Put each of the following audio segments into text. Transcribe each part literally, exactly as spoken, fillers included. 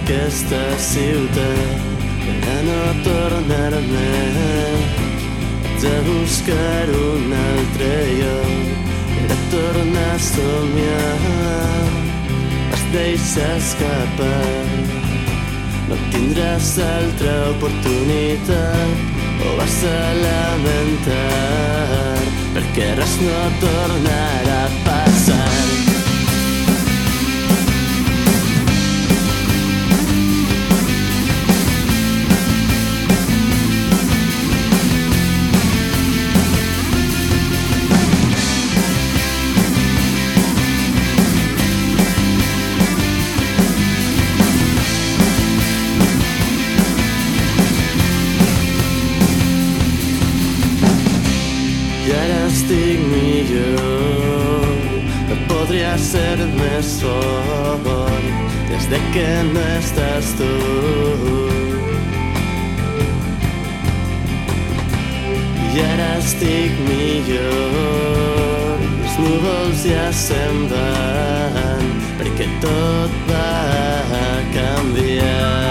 d'aquesta ciutat per a no tornar més. Haig de buscar un altre lloc per a tornar a somiar. Vas deixar escapar, no tindràs altra oportunitat o vas a lamentar perquè res no tornarà a passar. I ara estic millor, no podria ser més fort des de que no estàs tu. I ara estic millor, els núvols ja se'n van perquè tot va canviar.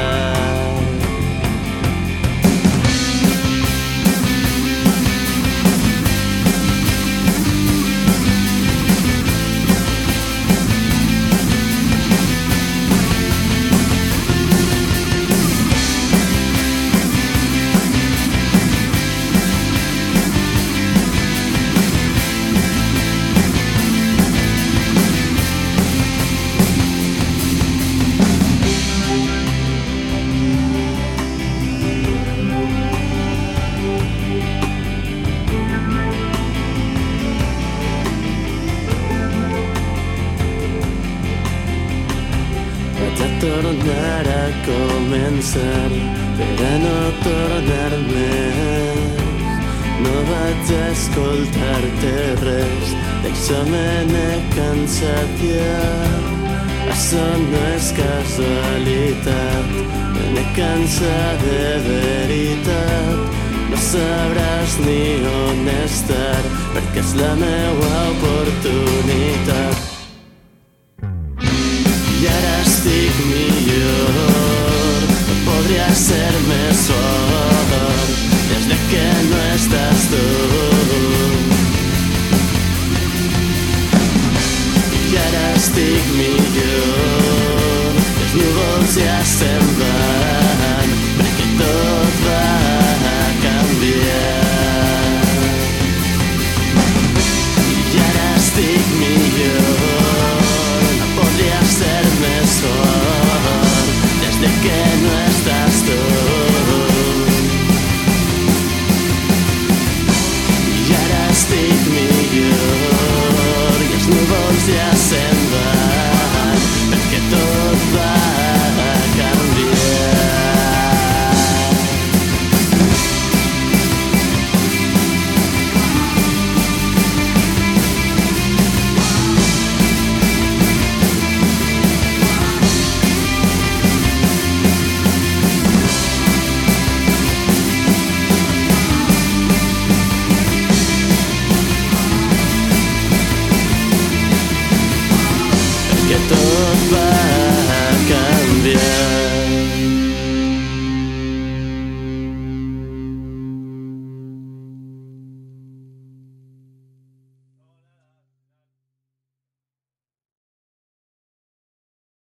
Vaig a tornar a començar per a no tornar més. No vaig a escoltar-te res, d'això me n'he cansat ja. Això no és casualitat, me n'he cansat de veritat. No sabràs ni on estar perquè és la meua oportunitat. I ara estic millor, no podria ser més fort des de que no estàs tu. I ara estic millor, els núvols ja se'n van perquè tot va canviar. I ara estic millor, no podria ser més fort des de que no estàs tu. I ara estic millor i els núvols ja se'n van perquè tot va canviar. Que tot va